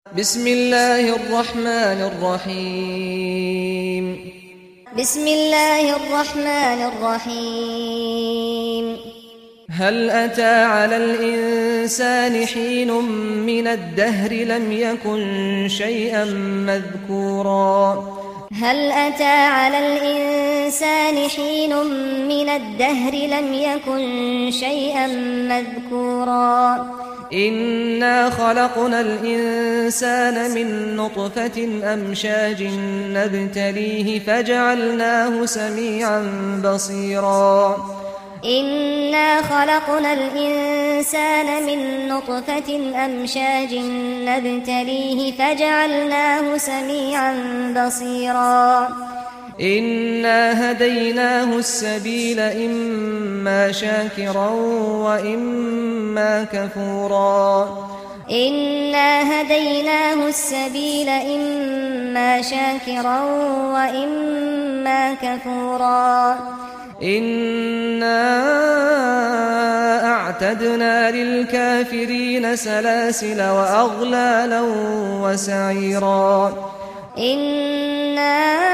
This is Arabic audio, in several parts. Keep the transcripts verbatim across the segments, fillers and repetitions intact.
بسم الله الرحمن الرحيم بسم الله الرحمن الرحيم هل أتى على الإنسان حين من الدهر لم يكن شيئا مذكورا هل أتى على الإنسان حين من الدهر لم يكن شيئا مذكورا إنا خلقنا الإنسان من نطفة أمشاج نبتليه فجعلناه سميعا بصيرا إنا خلقنا الإنسان من نطفة أمشاج نبتليه فجعلناه سميعا بصيرا إنا هديناه السبيل إما شاكرا وإما كفورا إنا هديناه السبيل إما شاكرا وإما كفورا إنا أعتدنا للكافرين سلاسل وأغلالا وسعيرا إنا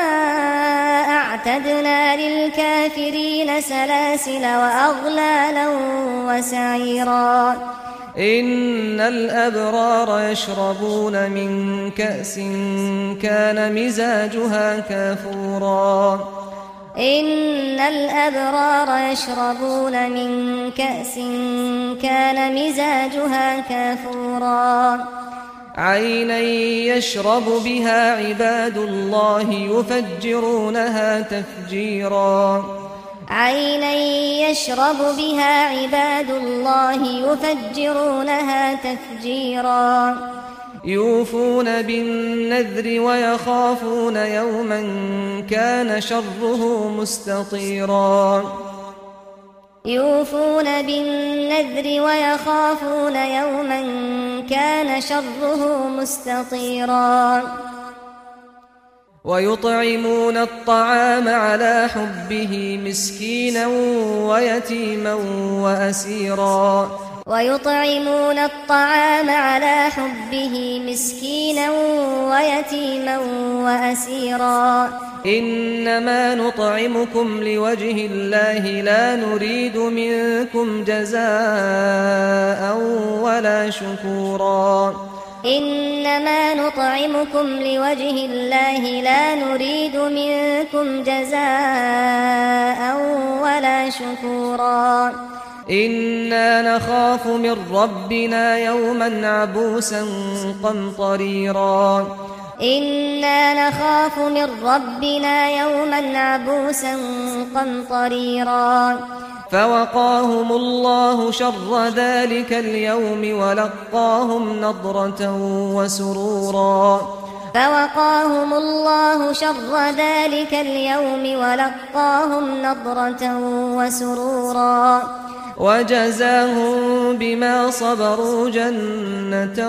أعتدنا للكافرين سلاسل وأغلالا وسعيرا إن الأبرار يشربون من كأس كان مزاجها كافورا إن الأبرار يشربون من كأس كان مزاجها كافورا عينا يشرب بها عباد الله يفجرونها تفجيرا عينا يشرب بها عباد الله يفجرونها تفجيرا يوفون بالنذر ويخافون يوما كان شره مستطيرا يوفون بالنذر ويخافون يوما كان شره مستطيرا ويطعمون الطعام على حبه مسكينا ويتيما وأسيرا ويطعمون الطعام على حبه مسكينا ويتيما وأسيرا إنما نطعمكم لوجه الله لا نريد منكم جزاء ولا شكورا إنما نطعمكم لوجه الله لا نريد منكم جزاء ولا شكورا إنا نخاف من ربنا يوما عبوسا قمطريرا إنا نخاف من ربنا يوما عبوسا قمطريرا فوقاهم الله شر ذلك اليوم ولقاهم نضرة وسرورا فوقاهم الله شر ذلك اليوم ولقاهم نضرة وسرورا وجزاهم بما صبروا جنة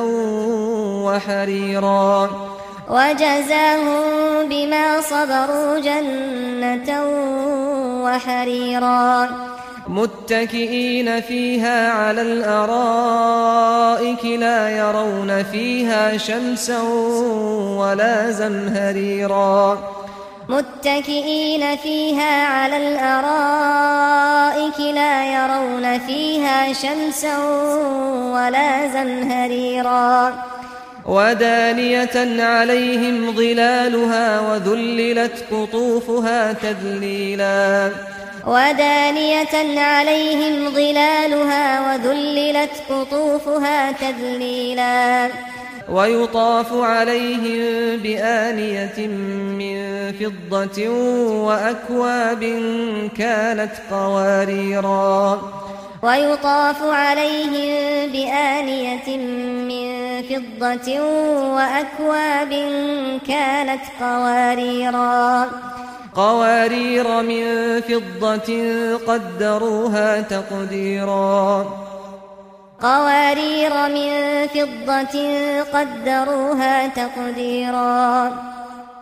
وحريرا وجزاهم بما صبروا جنة وحريرا متكئين فيها على الأرائك لا يرون فيها شمسا ولا زمهريرا متكئين فيها على الأرائك لا يرون فيها شمسا ولا زمهريرا ودانية عليهم ظلالها وذللت قطوفها تذليلا ودانية عليهم ظلالها وذللت قطوفها تذليلا ويطاف عليهم بآنية من فضة وأكواب كانت قواريرا ويطاف عليهم بآنية من فضة وأكواب كانت قواريرا قوارير من فضة قدروها تقديرا قوارير من فضة قدروها تقديرا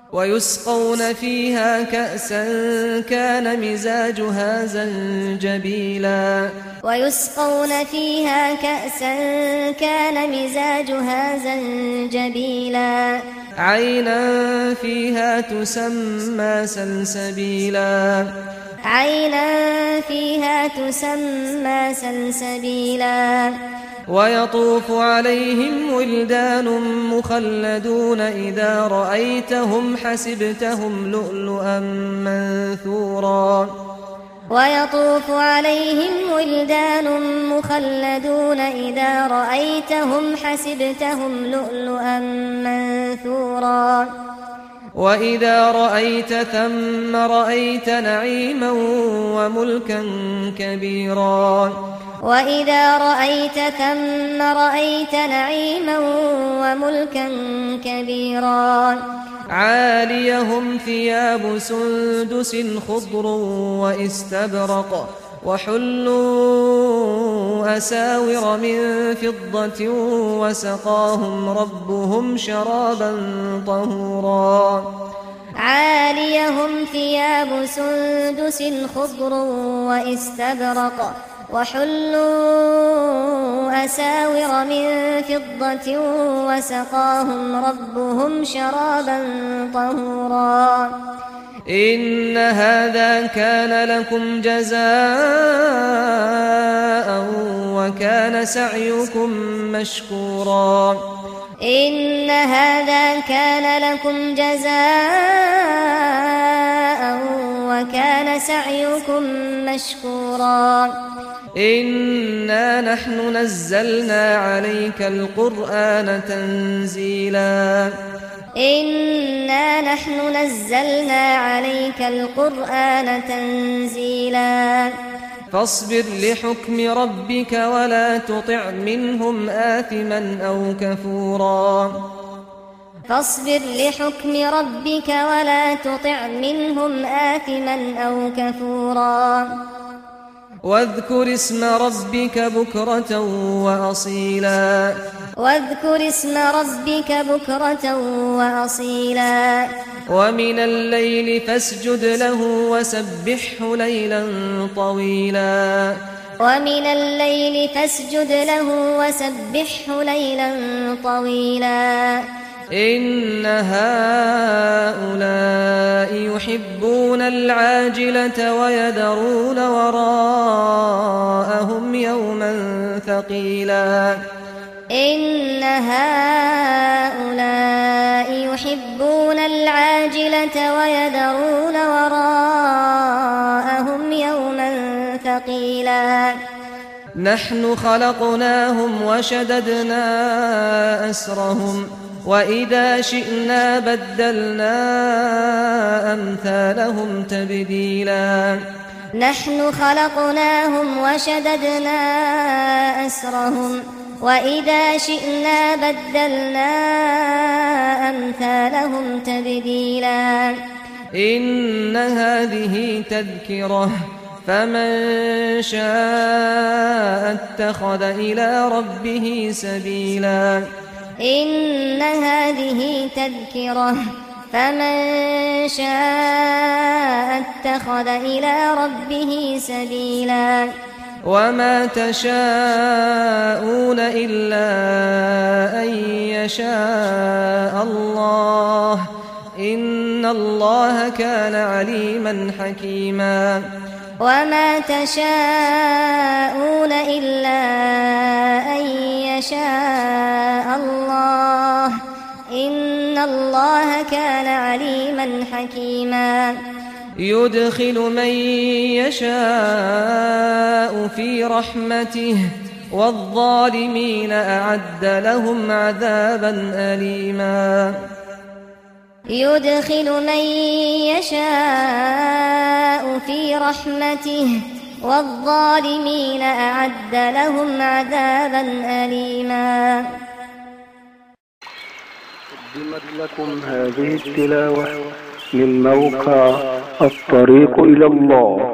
ويسقون فيها كأسا كان مزاجها زنجبيلا ويسقون فيها كأسا كان مزاجها زنجبيلا عينا فيها تسمى سلسبيلا عينا فيها تسمى سلسبيلا ويطوف عليهم ولدان مخلدون إذا رأيتهم حسبتهم لؤلؤا منثورا ويطوف عليهم ولدان مخلدون إذا رأيتهم حسبتهم لؤلؤا منثورا وإذا رأيت ثم رأيت نعيما وملكا كبيرا وإذا رأيت ثم رأيت نعيما وملكا كبيرا عاليهم ثياب سندس خضر واستبرق وحلوا أساور من فضة وسقاهم ربهم شرابا طهورا عاليهم ثياب سندس خضر واستبرق وحلوا أساور من فضة وسقاهم ربهم شرابا طهورا إن هذا كان لكم جزاء وكان سعيكم مشكورا إن هذا كان لكم جزاء وكان سعيكم مشكورا إنا نحن نزلنا عليك القرآن تنزيلا إنا نحن نزلنا عليك القرآن تنزيلا فاصبر لحكم ربك ولا تطع منهم آثما أو كفورا فاصبر لحكم ربك ولا تطع منهم آثما أو كفورا واذكر اسم ربك بكرة وأصيلا واذكر اسم ربك بكرة وأصيلا ومن الليل فاسجد له وسبحه ليلا طويلا ومن الليل فاسجد له وسبحه ليلا طويلا إن هؤلاء يحبون العاجلة ويذرون وراءهم يوما ثقيلا إن هؤلاء يحبون العاجلة ويذرون وراءهم يوما ثقيلا نحن خلقناهم وشددنا أسرهم وإذا شئنا بدلنا أمثالهم تبديلا نحن خلقناهم وشددنا أسرهم وإذا شئنا بدلنا أمثالهم تبديلا إن هذه تذكرة فمن شاء اتخذ إلى ربه سبيلا إن هذه تذكرة فمن شاء اتخذ إلى ربه سبيلا وما تشاءون إلا أن يشاء الله إن الله كان عليما حكيما وما تشاءون إلا أن يشاء الله إن الله كان عليما حكيما يدخل من يشاء في رحمته والظالمين أعد لهم عذابا أليما يدخل من يشاء في رحمته والظالمين أعد لهم عذابا أليما. قدمت لكم هذه التلاوة من موقع الطريق إلى الله.